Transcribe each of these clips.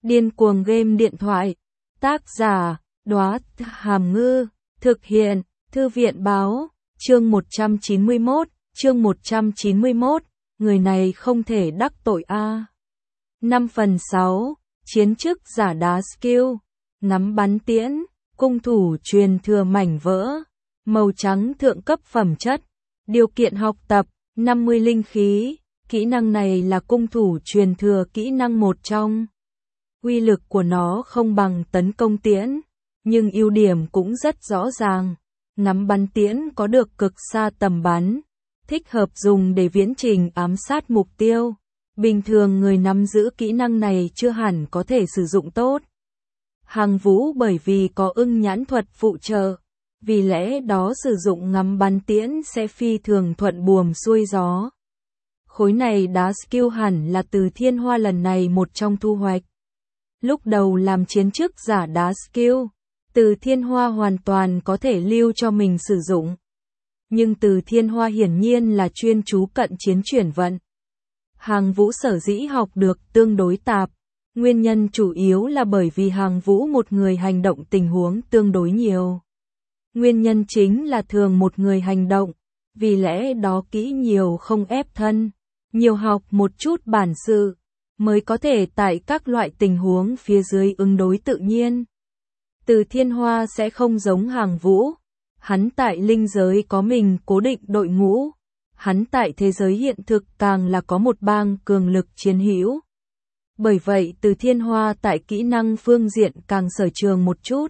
Điên cuồng game điện thoại. Tác giả, Đóa Hàm Ngư. Thực hiện, Thư viện báo. Chương 191, chương 191. Người này không thể đắc tội a. 5/6. Chiến chức giả đá skill. Ngắm bắn tiễn. Cung thủ truyền thừa mảnh vỡ. Màu trắng thượng cấp phẩm chất. Điều kiện học tập, 50 linh khí. Kỹ năng này là cung thủ truyền thừa kỹ năng một trong. Uy lực của nó không bằng tấn công tiễn, nhưng ưu điểm cũng rất rõ ràng. Ngắm bắn tiễn có được cực xa tầm bắn, thích hợp dùng để viễn trình ám sát mục tiêu. Bình thường người nắm giữ kỹ năng này chưa hẳn có thể sử dụng tốt. Hàng Vũ bởi vì có ưng nhãn thuật phụ trợ, vì lẽ đó sử dụng ngắm bắn tiễn sẽ phi thường thuận buồm xuôi gió. Khối này đá skill hẳn là từ Thiên Hoa lần này một trong thu hoạch. Lúc đầu làm chiến chức giả đá skill, từ Thiên Hoa hoàn toàn có thể lưu cho mình sử dụng. Nhưng từ Thiên Hoa hiển nhiên là chuyên chú cận chiến chuyển vận. Hàng Vũ sở dĩ học được tương đối tạp, nguyên nhân chủ yếu là bởi vì Hàng Vũ một người hành động tình huống tương đối nhiều. Nguyên nhân chính là thường một người hành động, vì lẽ đó kỹ nhiều không ép thân, nhiều học một chút bản sự, mới có thể tại các loại tình huống phía dưới ứng đối tự nhiên. Từ Thiên Hoa sẽ không giống Hàng Vũ, hắn tại linh giới có mình cố định đội ngũ, hắn tại thế giới hiện thực càng là có một bang cường lực chiến hữu. Bởi vậy Từ Thiên Hoa tại kỹ năng phương diện càng sở trường một chút.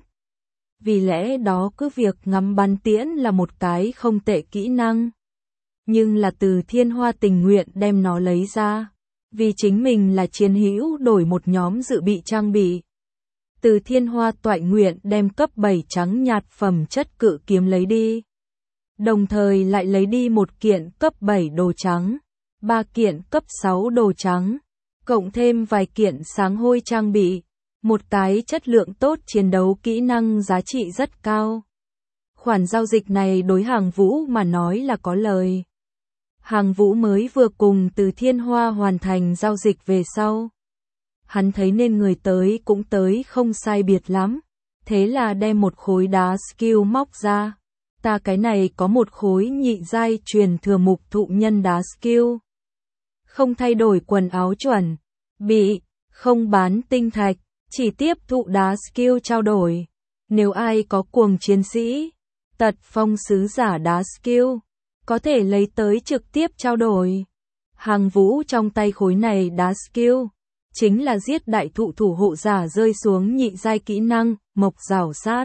Vì lẽ đó cứ việc ngắm bắn tiễn là một cái không tệ kỹ năng, nhưng là Từ Thiên Hoa tình nguyện đem nó lấy ra, vì chính mình là chiến hữu đổi một nhóm dự bị trang bị. Từ Thiên Hoa toại nguyện đem cấp 7 trắng nhạt phẩm chất cự kiếm lấy đi, đồng thời lại lấy đi một kiện cấp 7 đồ trắng, 3 kiện cấp 6 đồ trắng, cộng thêm vài kiện sáng hôi trang bị, một cái chất lượng tốt chiến đấu kỹ năng giá trị rất cao. Khoản giao dịch này đối Hàng Vũ mà nói là có lời. Hàng Vũ mới vừa cùng Từ Thiên Hoa hoàn thành giao dịch về sau. Hắn thấy nên người tới cũng tới không sai biệt lắm, thế là đem một khối đá skill móc ra. Ta cái này có một khối nhị giai truyền thừa mục thụ nhân đá skill. Không thay đổi quần áo chuẩn, bị, không bán tinh thạch, chỉ tiếp thụ đá skill trao đổi. Nếu ai có cuồng chiến sĩ, tật phong sứ giả đá skill, có thể lấy tới trực tiếp trao đổi. Hàng Vũ trong tay khối này đá skill, chính là giết đại thụ thủ hộ giả rơi xuống nhị giai kỹ năng, mộc rào sát.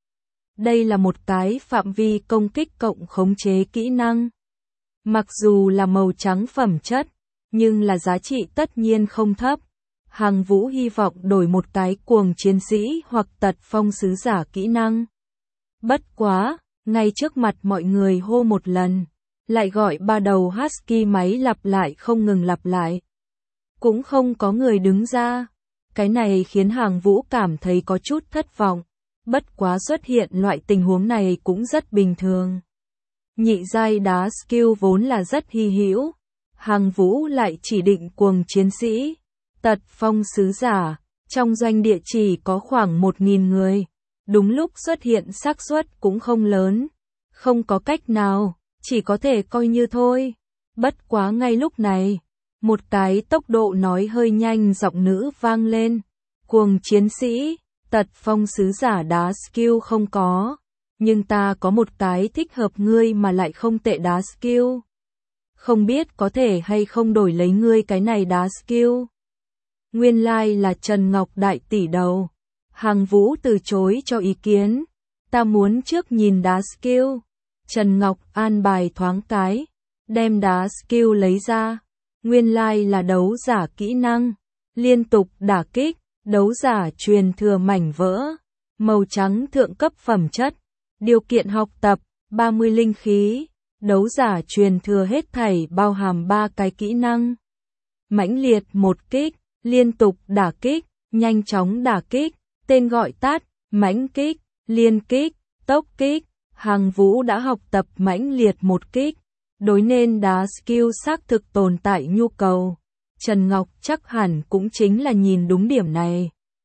Đây là một cái phạm vi công kích cộng khống chế kỹ năng. Mặc dù là màu trắng phẩm chất, nhưng là giá trị tất nhiên không thấp. Hàng Vũ hy vọng đổi một cái cuồng chiến sĩ hoặc tật phong sứ giả kỹ năng. Bất quá, ngay trước mặt mọi người hô một lần, lại gọi ba đầu husky máy lặp lại không ngừng lặp lại. Cũng không có người đứng ra. Cái này khiến Hàng Vũ cảm thấy có chút thất vọng. Bất quá xuất hiện loại tình huống này cũng rất bình thường. Nhị giai đá skill vốn là rất hy hữu. Hàng Vũ lại chỉ định cuồng chiến sĩ, tật phong sứ giả, trong doanh địa chỉ có khoảng 1.000 người. Đúng lúc xuất hiện xác suất cũng không lớn. Không có cách nào, chỉ có thể coi như thôi. Bất quá ngay lúc này, một cái tốc độ nói hơi nhanh giọng nữ vang lên. Cuồng chiến sĩ, tật phong sứ giả đá skill không có, nhưng ta có một cái thích hợp ngươi mà lại không tệ đá skill. Không biết có thể hay không đổi lấy ngươi cái này đá skill. Nguyên lai là Trần Ngọc đại tỷ đầu. Hàng Vũ từ chối cho ý kiến. Ta muốn trước nhìn đá skill. Trần Ngọc an bài thoáng cái, đem đá skill lấy ra. Nguyên lai là đấu giả kỹ năng, liên tục đả kích, đấu giả truyền thừa mảnh vỡ, màu trắng thượng cấp phẩm chất, điều kiện học tập, 30 linh khí, đấu giả truyền thừa hết thảy bao hàm 3 cái kỹ năng. Mãnh liệt một kích, liên tục đả kích, nhanh chóng đả kích, tên gọi tắt, mãnh kích, liên kích, tốc kích. Hàng Vũ đã học tập mãnh liệt một kích, đối nên đá skill xác thực tồn tại nhu cầu. Trần Ngọc chắc hẳn cũng chính là nhìn đúng điểm này,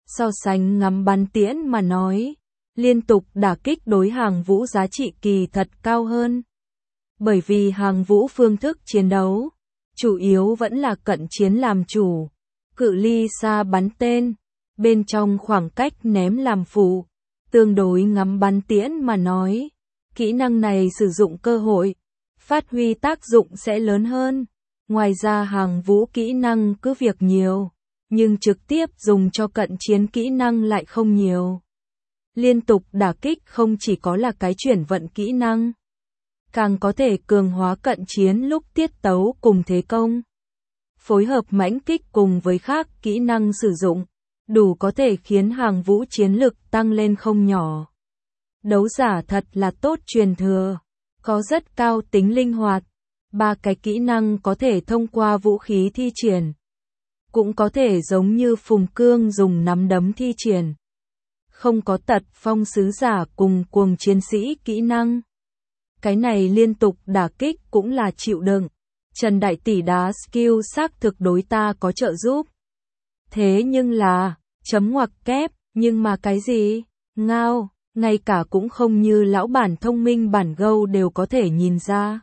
So sánh ngắm bắn tiễn mà nói, liên tục đả kích đối Hàng Vũ giá trị kỳ thật cao hơn. Bởi vì Hàng Vũ phương thức chiến đấu, chủ yếu vẫn là cận chiến làm chủ, cự ly xa bắn tên, bên trong khoảng cách ném làm phụ, tương đối ngắm bắn tiễn mà nói, kỹ năng này sử dụng cơ hội, phát huy tác dụng sẽ lớn hơn. Ngoài ra Hàng Vũ kỹ năng cứ việc nhiều, nhưng trực tiếp dùng cho cận chiến kỹ năng lại không nhiều. Liên tục đả kích không chỉ có là cái chuyển vận kỹ năng, càng có thể cường hóa cận chiến lúc tiết tấu cùng thế công. Phối hợp mãnh kích cùng với khác kỹ năng sử dụng, đủ có thể khiến Hàng Vũ chiến lực tăng lên không nhỏ. Đấu giả thật là tốt truyền thừa, có rất cao tính linh hoạt. 3 cái kỹ năng có thể thông qua vũ khí thi triển, cũng có thể giống như Phùng Cương dùng nắm đấm thi triển. Không có tật phong sứ giả cùng cuồng chiến sĩ kỹ năng. Cái này liên tục đả kích cũng là chịu đựng. Trần Đại Tỷ đá skill xác thực đối ta có trợ giúp. Thế nhưng là, chấm ngoặc kép, nhưng mà cái gì? Ngao, ngay cả cũng không như lão bản thông minh bản gâu đều có thể nhìn ra.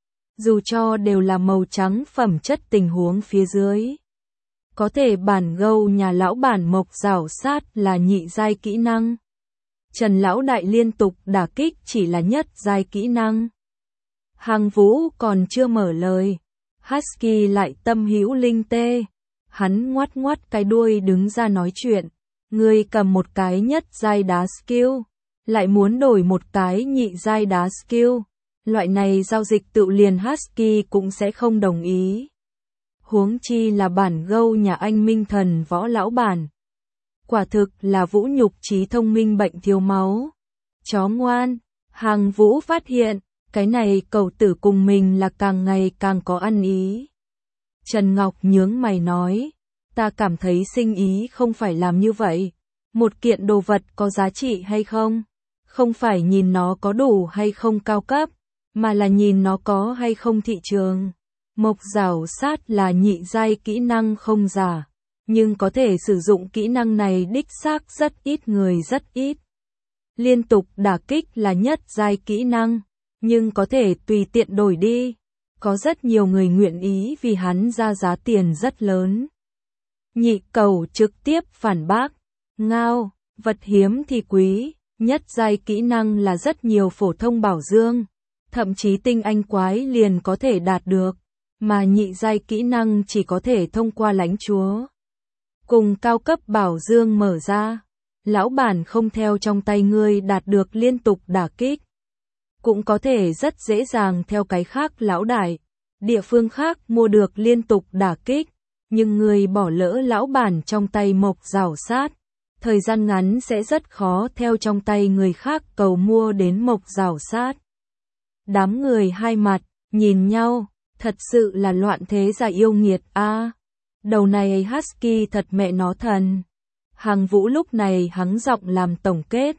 Dù cho đều là màu trắng phẩm chất tình huống phía dưới. Có thể bản gâu nhà lão bản mộc rảo sát là nhị giai kỹ năng. Trần lão đại liên tục đả kích chỉ là nhất giai kỹ năng. Hàng Vũ còn chưa mở lời, Husky lại tâm hữu linh tê. Hắn ngoắt ngoắt cái đuôi đứng ra nói chuyện. Ngươi cầm một cái nhất giai đá skill, lại muốn đổi một cái nhị giai đá skill. Loại này giao dịch tự liền Husky cũng sẽ không đồng ý. Huống chi là bản gâu nhà anh Minh Thần Võ lão bản. Quả thực là vũ nhục trí thông minh bệnh thiếu máu. Chó ngoan, Hàng Vũ phát hiện, cái này cậu tử cùng mình là càng ngày càng có ăn ý. Trần Ngọc nhướng mày nói, ta cảm thấy sinh ý không phải làm như vậy. Một kiện đồ vật có giá trị hay không, không phải nhìn nó có đủ hay không cao cấp, mà là nhìn nó có hay không thị trường. Mộc rảo sát là nhị giai kỹ năng không giả, nhưng có thể sử dụng kỹ năng này đích xác rất ít người rất ít. Liên tục đả kích là nhất giai kỹ năng, nhưng có thể tùy tiện đổi đi. Có rất nhiều người nguyện ý vì hắn ra giá tiền rất lớn. Nhị cầu trực tiếp phản bác, ngao, vật hiếm thì quý, nhất giai kỹ năng là rất nhiều phổ thông bảo dương, thậm chí tinh anh quái liền có thể đạt được, mà nhị giai kỹ năng chỉ có thể thông qua lãnh chúa. Cùng cao cấp bảo dương mở ra, lão bản không theo trong tay ngươi đạt được liên tục đả kích. Cũng có thể rất dễ dàng theo cái khác lão đại, địa phương khác mua được liên tục đả kích, nhưng người bỏ lỡ lão bản trong tay mộc rảo sát, thời gian ngắn sẽ rất khó theo trong tay người khác cầu mua đến mộc rảo sát. Đám người hai mặt, nhìn nhau, thật sự là loạn thế giả yêu nghiệt a. Đầu này Husky thật mẹ nó thần. Hàng Vũ lúc này hắng giọng làm tổng kết,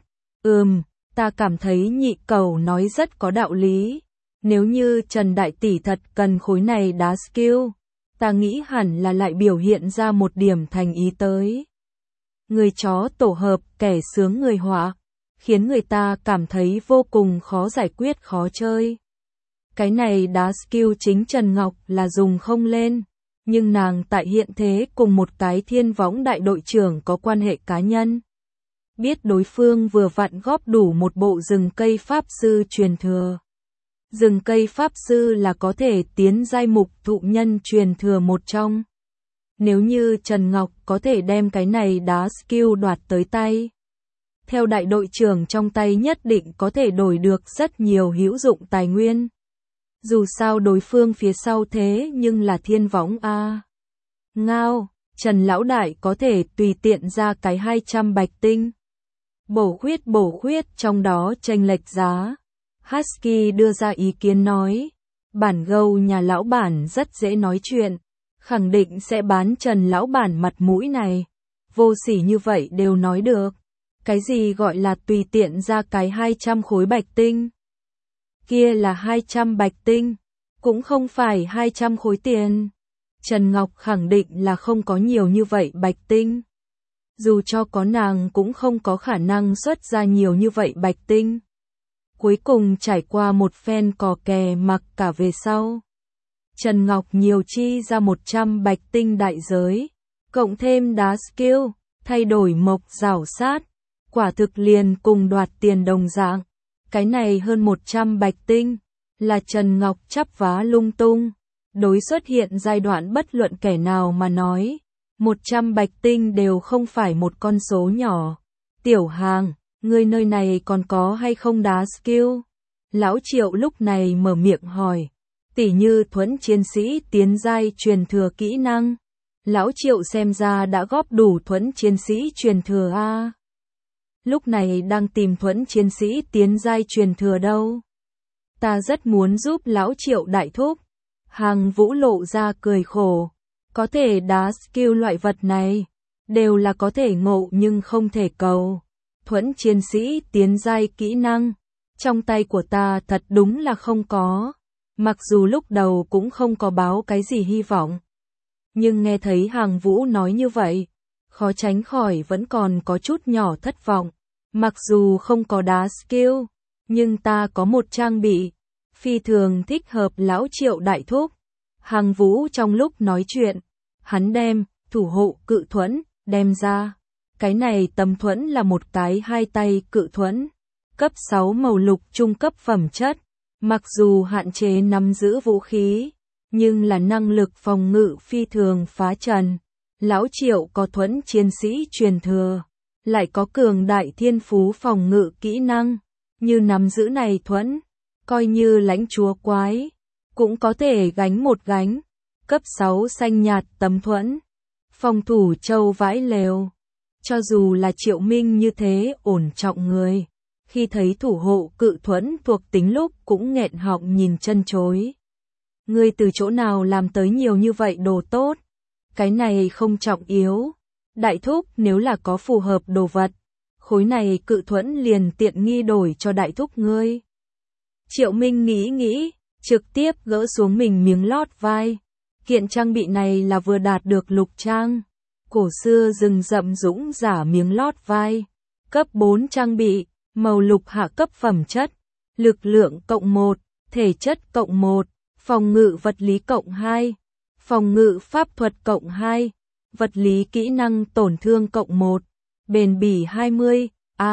ta cảm thấy nhị cầu nói rất có đạo lý. Nếu như Trần Đại Tỷ thật cần khối này đá skill, ta nghĩ hẳn là lại biểu hiện ra một điểm thành ý tới. Người chó tổ hợp kẻ sướng người họa, khiến người ta cảm thấy vô cùng khó giải quyết khó chơi. Cái này đá skill chính Trần Ngọc là dùng không lên, nhưng nàng tại hiện thế cùng một cái thiên võng đại đội trưởng có quan hệ cá nhân. Biết đối phương vừa vặn góp đủ một bộ rừng cây pháp sư truyền thừa. Rừng cây pháp sư là có thể tiến giai mục thụ nhân truyền thừa một trong. Nếu như Trần Ngọc có thể đem cái này đá skill đoạt tới tay, theo đại đội trưởng trong tay nhất định có thể đổi được rất nhiều hữu dụng tài nguyên. Dù sao đối phương phía sau thế nhưng là thiên võng a. Ngao, Trần lão đại có thể tùy tiện ra cái 200 bạch tinh. Bổ khuyết trong đó chênh lệch giá. Husky đưa ra ý kiến nói, bản gâu nhà lão bản rất dễ nói chuyện, khẳng định sẽ bán Trần lão bản mặt mũi này. Vô sỉ như vậy đều nói được. Cái gì gọi là tùy tiện ra cái 200 khối bạch tinh? Kia là 200 bạch tinh, cũng không phải 200 khối tiền. Trần Ngọc khẳng định là không có nhiều như vậy bạch tinh. dù cho có nàng cũng không có khả năng xuất ra nhiều như vậy bạch tinh. Cuối cùng trải qua một phen cò kè mặc cả về sau, Trần Ngọc nhiều chi ra 100 bạch tinh đại giới, cộng thêm đá skill, thay đổi mộc rảo sát, quả thực liền cùng đoạt tiền đồng dạng. Cái này hơn 100 bạch tinh, là Trần Ngọc chắp vá lung tung. Đối xuất hiện giai đoạn bất luận kẻ nào mà nói, 100 bạch tinh đều không phải một con số nhỏ. Tiểu Hàng, ngươi nơi này còn có hay không đá skill? Lão Triệu lúc này mở miệng hỏi, tỉ như thuẫn chiến sĩ tiến giai truyền thừa kỹ năng. Lão Triệu xem ra đã góp đủ thuẫn chiến sĩ truyền thừa a. Lúc này đang tìm thuẫn chiến sĩ tiến giai truyền thừa đâu. Ta rất muốn giúp Lão Triệu đại thúc. Hàng Vũ lộ ra cười khổ. Có thể đá skill loại vật này, đều là có thể ngộ nhưng không thể cầu. Thuẫn chiến sĩ tiến giai kỹ năng, trong tay của ta thật đúng là không có. Mặc dù lúc đầu cũng không có báo cái gì hy vọng. Nhưng nghe thấy Hàng Vũ nói như vậy, khó tránh khỏi vẫn còn có chút nhỏ thất vọng. Mặc dù không có đá skill, nhưng ta có một trang bị, phi thường thích hợp Lão Triệu đại thúc. Hàng Vũ trong lúc nói chuyện, hắn đem thủ hộ cự thuẫn đem ra. Cái này tấm thuẫn là một cái hai tay cự thuẫn, cấp 6 màu lục trung cấp phẩm chất. Mặc dù hạn chế nắm giữ vũ khí, nhưng là năng lực phòng ngự phi thường phá trần. Lão Triệu có thuẫn chiến sĩ truyền thừa, lại có cường đại thiên phú phòng ngự kỹ năng. Như nắm giữ này thuẫn, coi như lãnh chúa quái, cũng có thể gánh một gánh. Cấp 6 xanh nhạt tấm thuẫn, phòng thủ châu vãi lều. Cho dù là Triệu Minh như thế ổn trọng người, khi thấy thủ hộ cự thuẫn thuộc tính lúc cũng nghẹn họng nhìn chân chối. Ngươi từ chỗ nào làm tới nhiều như vậy đồ tốt? Cái này không trọng yếu. Đại thúc nếu là có phù hợp đồ vật, khối này cự thuẫn liền tiện nghi đổi cho đại thúc ngươi. Triệu Minh nghĩ, trực tiếp gỡ xuống mình miếng lót vai. Kiện trang bị này là vừa đạt được lục trang. Cổ xưa rừng rậm dũng giả miếng lót vai. Cấp 4 trang bị, màu lục hạ cấp phẩm chất. Lực lượng cộng 1, thể chất cộng 1, phòng ngự vật lý cộng 2, phòng ngự pháp thuật cộng 2, vật lý kỹ năng tổn thương cộng 1, bền bỉ 20,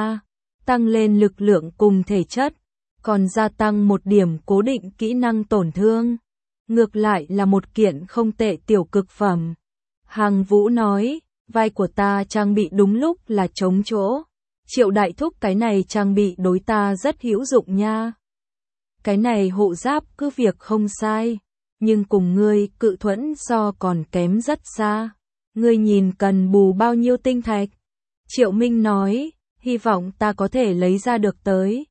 tăng lên lực lượng cùng thể chất, còn gia tăng một điểm cố định kỹ năng tổn thương. Ngược lại là một kiện không tệ tiểu cực phẩm. Hàng Vũ nói, vai của ta trang bị đúng lúc là trống chỗ. Triệu đại thúc cái này trang bị đối ta rất hữu dụng nha. Cái này hộ giáp cứ việc không sai, nhưng cùng ngươi cự thuẫn so còn kém rất xa. Ngươi nhìn cần bù bao nhiêu tinh thạch? Triệu Minh nói, hy vọng ta có thể lấy ra được tới.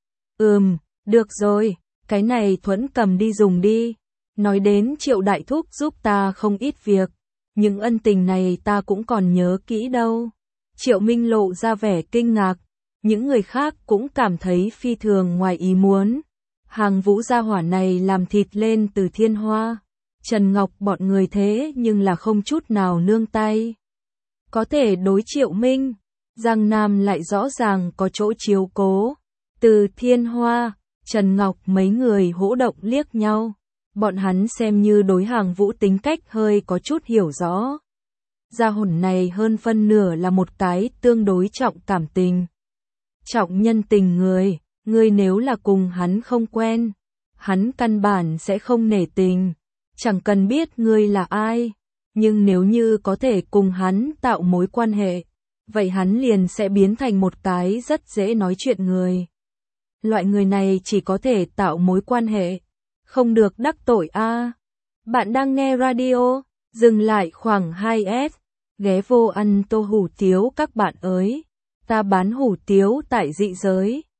Được rồi, cái này thuẫn cầm đi dùng đi. Nói đến Triệu đại thúc giúp ta không ít việc, những ân tình này ta cũng còn nhớ kỹ đâu. Triệu Minh lộ ra vẻ kinh ngạc, những người khác cũng cảm thấy phi thường ngoài ý muốn. Hàng Vũ gia hỏa này làm thịt lên từ Thiên Hoa, Trần Ngọc bọn người thế nhưng là không chút nào nương tay. Có thể đối Triệu Minh, Giang Nam lại rõ ràng có chỗ chiếu cố. Từ Thiên Hoa, Trần Ngọc mấy người hỗ động liếc nhau. Bọn hắn xem như đối Hàng Vũ tính cách hơi có chút hiểu rõ. Gia hồn này hơn phân nửa là một cái tương đối trọng cảm tình, trọng nhân tình người. Ngươi nếu là cùng hắn không quen, hắn căn bản sẽ không nể tình, chẳng cần biết ngươi là ai. Nhưng nếu như có thể cùng hắn tạo mối quan hệ, vậy hắn liền sẽ biến thành một cái rất dễ nói chuyện người. Loại người này chỉ có thể tạo mối quan hệ, không được đắc tội a. Bạn đang nghe radio, dừng lại khoảng 2S, ghé vô ăn tô hủ tiếu các bạn ơi. Ta bán hủ tiếu tại dị giới.